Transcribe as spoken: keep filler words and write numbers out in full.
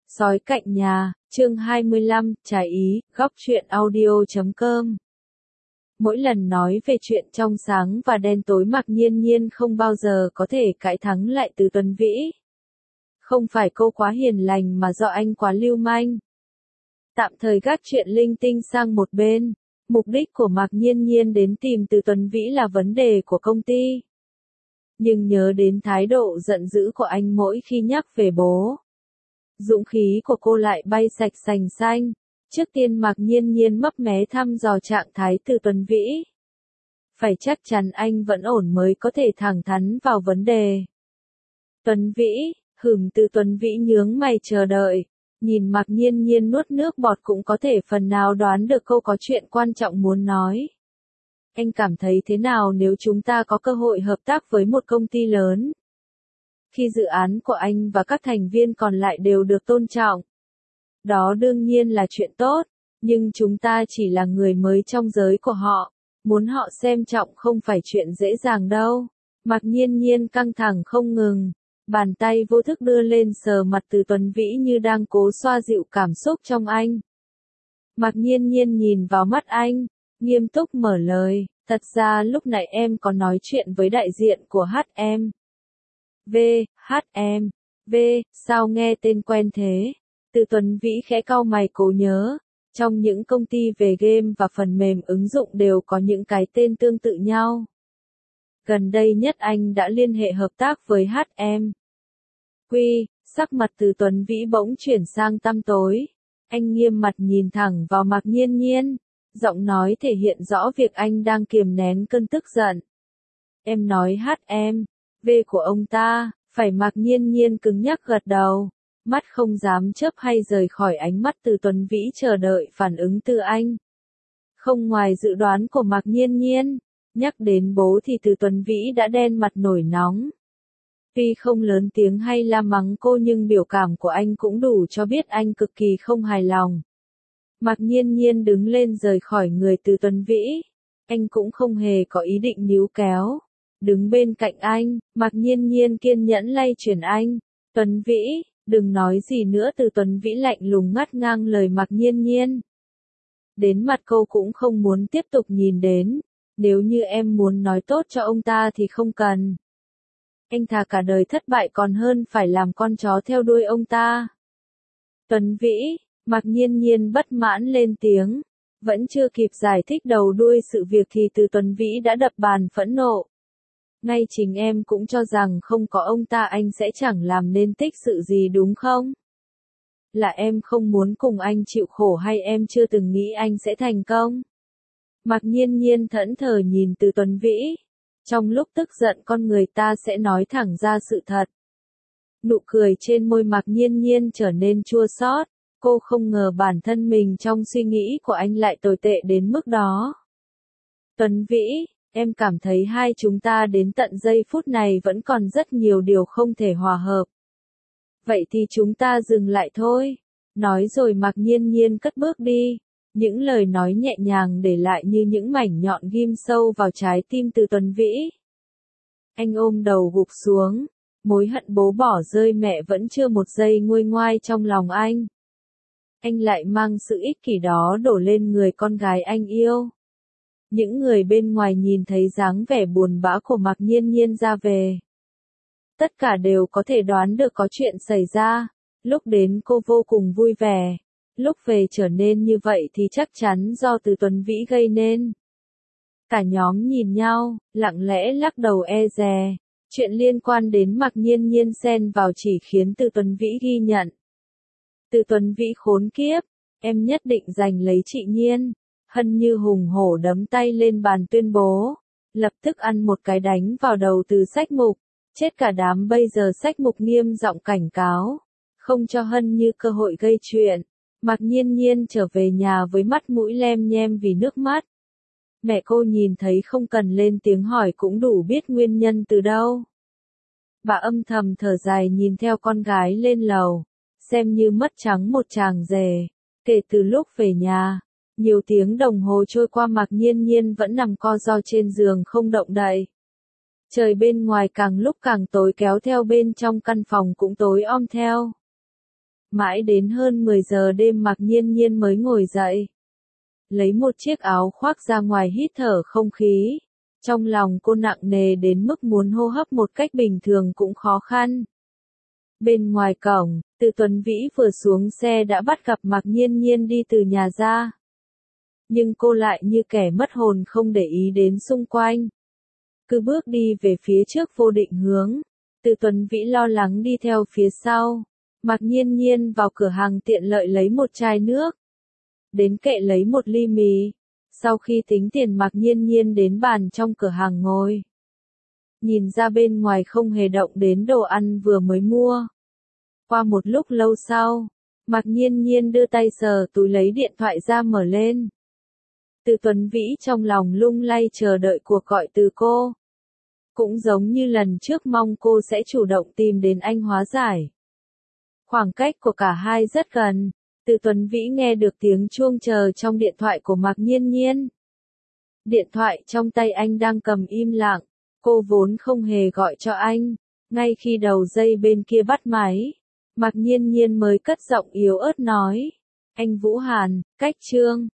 Sói cạnh nhà, chương hai mươi lăm, trái ý, góc truyện audio chấm com. Mỗi lần nói về chuyện trong sáng và đen tối Mạc Nhiên Nhiên không bao giờ có thể cãi thắng lại Từ Tuấn Vĩ. Không phải cô quá hiền lành mà do anh quá lưu manh. Tạm thời gác chuyện linh tinh sang một bên, mục đích của Mạc Nhiên Nhiên đến tìm Từ Tuấn Vĩ là vấn đề của công ty. Nhưng nhớ đến thái độ giận dữ của anh mỗi khi nhắc về bố, dũng khí của cô lại bay sạch sành xanh. Trước tiên Mạc Nhiên Nhiên mấp mé thăm dò trạng thái Từ Tuấn Vĩ. Phải chắc chắn anh vẫn ổn mới có thể thẳng thắn vào vấn đề. Tuấn Vĩ, hửm Từ Tuấn Vĩ nhướng mày chờ đợi. Nhìn Mạc Nhiên Nhiên nuốt nước bọt cũng có thể phần nào đoán được cô có chuyện quan trọng muốn nói. Anh cảm thấy thế nào nếu chúng ta có cơ hội hợp tác với một công ty lớn? Khi dự án của anh và các thành viên còn lại đều được tôn trọng. Đó đương nhiên là chuyện tốt, nhưng chúng ta chỉ là người mới trong giới của họ, muốn họ xem trọng không phải chuyện dễ dàng đâu. Mạc Nhiên Nhiên căng thẳng không ngừng, bàn tay vô thức đưa lên sờ mặt Từ Tuấn Vĩ như đang cố xoa dịu cảm xúc trong anh. Mạc Nhiên Nhiên nhìn vào mắt anh, nghiêm túc mở lời, thật ra lúc nãy em có nói chuyện với đại diện của hát em. V, hát em, V, sao nghe tên quen thế? Từ Tuấn Vĩ khẽ cau mày cố nhớ, trong những công ty về game và phần mềm ứng dụng đều có những cái tên tương tự nhau. Gần đây nhất anh đã liên hệ hợp tác với hát em. Quy, sắc mặt Từ Tuấn Vĩ bỗng chuyển sang tăm tối. Anh nghiêm mặt nhìn thẳng vào Mạc Nhiên Nhiên, giọng nói thể hiện rõ việc anh đang kiềm nén cơn tức giận. Em nói hát em, V của ông ta, phải. Mạc Nhiên Nhiên cứng nhắc gật đầu, mắt không dám chớp hay rời khỏi ánh mắt Từ Tuấn Vĩ chờ đợi phản ứng từ anh. Không ngoài dự đoán của Mạc Nhiên Nhiên, nhắc đến bố thì Từ Tuấn Vĩ đã đen mặt nổi nóng. Tuy không lớn tiếng hay la mắng cô nhưng biểu cảm của anh cũng đủ cho biết anh cực kỳ không hài lòng. Mạc Nhiên Nhiên đứng lên rời khỏi người Từ Tuấn Vĩ. Anh cũng không hề có ý định níu kéo. Đứng bên cạnh anh, Mạc Nhiên Nhiên kiên nhẫn lay chuyển anh. Tuấn Vĩ, đừng nói gì nữa. Từ Tuấn Vĩ lạnh lùng ngắt ngang lời Mạc Nhiên Nhiên. Đến mặt cô cũng không muốn tiếp tục nhìn đến. Nếu như em muốn nói tốt cho ông ta thì không cần. Anh thà cả đời thất bại còn hơn phải làm con chó theo đuôi ông ta. Tuấn Vĩ, Mạc Nhiên Nhiên bất mãn lên tiếng. Vẫn chưa kịp giải thích đầu đuôi sự việc thì Từ Tuấn Vĩ đã đập bàn phẫn nộ. Ngay chính em cũng cho rằng không có ông ta anh sẽ chẳng làm nên tích sự gì đúng không? Là em không muốn cùng anh chịu khổ hay em chưa từng nghĩ anh sẽ thành công? Mạc Nhiên Nhiên thẫn thờ nhìn Từ Tuấn Vĩ. Trong lúc tức giận con người ta sẽ nói thẳng ra sự thật. Nụ cười trên môi Mạc Nhiên Nhiên trở nên chua xót. Cô không ngờ bản thân mình trong suy nghĩ của anh lại tồi tệ đến mức đó. Tuấn Vĩ, em cảm thấy hai chúng ta đến tận giây phút này vẫn còn rất nhiều điều không thể hòa hợp. Vậy thì chúng ta dừng lại thôi. Nói rồi Mạc Nhiên Nhiên cất bước đi. Những lời nói nhẹ nhàng để lại như những mảnh nhọn ghim sâu vào trái tim Từ Tuấn Vĩ. Anh ôm đầu gục xuống. Mối hận bố bỏ rơi mẹ vẫn chưa một giây nguôi ngoai trong lòng anh. Anh lại mang sự ích kỷ đó đổ lên người con gái anh yêu. Những người bên ngoài nhìn thấy dáng vẻ buồn bã của Mạc Nhiên Nhiên ra về. Tất cả đều có thể đoán được có chuyện xảy ra. Lúc đến cô vô cùng vui vẻ. Lúc về trở nên như vậy thì chắc chắn do Từ Tuấn Vĩ gây nên. Cả nhóm nhìn nhau, lặng lẽ lắc đầu e dè. Chuyện liên quan đến Mạc Nhiên Nhiên xen vào chỉ khiến Từ Tuấn Vĩ ghi nhận. Từ Tuấn Vĩ khốn kiếp, em nhất định giành lấy chị Nhiên. Hân như hùng hổ đấm tay lên bàn tuyên bố. Lập tức ăn một cái đánh vào đầu Từ Sách Mục. Chết cả đám. Bây giờ Sách Mục nghiêm giọng cảnh cáo. Không cho Hân như cơ hội gây chuyện. Mạc Nhiên Nhiên trở về nhà với mắt mũi lem nhem vì nước mắt. Mẹ cô nhìn thấy không cần lên tiếng hỏi cũng đủ biết nguyên nhân từ đâu. Bà âm thầm thở dài nhìn theo con gái lên lầu. Xem như mất trắng một chàng rể. Kể từ lúc về nhà, nhiều tiếng đồng hồ trôi qua Mạc Nhiên Nhiên vẫn nằm co ro trên giường không động đậy. Trời bên ngoài càng lúc càng tối kéo theo bên trong căn phòng cũng tối om theo. Mãi đến hơn mười giờ đêm Mạc Nhiên Nhiên mới ngồi dậy. Lấy một chiếc áo khoác ra ngoài hít thở không khí. Trong lòng cô nặng nề đến mức muốn hô hấp một cách bình thường cũng khó khăn. Bên ngoài cổng, Từ Tuấn Vĩ vừa xuống xe đã bắt gặp Mạc Nhiên Nhiên đi từ nhà ra. Nhưng cô lại như kẻ mất hồn không để ý đến xung quanh. Cứ bước đi về phía trước vô định hướng. Từ Tuấn Vĩ lo lắng đi theo phía sau. Mạc Nhiên Nhiên vào cửa hàng tiện lợi lấy một chai nước. Đến kệ lấy một ly mì. Sau khi tính tiền Mạc Nhiên Nhiên đến bàn trong cửa hàng ngồi. Nhìn ra bên ngoài không hề động đến đồ ăn vừa mới mua. Qua một lúc lâu sau, Mạc Nhiên Nhiên đưa tay sờ túi lấy điện thoại ra mở lên. Từ Tuấn Vĩ trong lòng lung lay chờ đợi cuộc gọi từ cô. Cũng giống như lần trước mong cô sẽ chủ động tìm đến anh hóa giải. Khoảng cách của cả hai rất gần. Từ Tuấn Vĩ nghe được tiếng chuông chờ trong điện thoại của Mạc Nhiên Nhiên. Điện thoại trong tay anh đang cầm im lặng. Cô vốn không hề gọi cho anh. Ngay khi đầu dây bên kia bắt máy, Mạc Nhiên Nhiên mới cất giọng yếu ớt nói. Anh Vũ Hàn, cách Trương.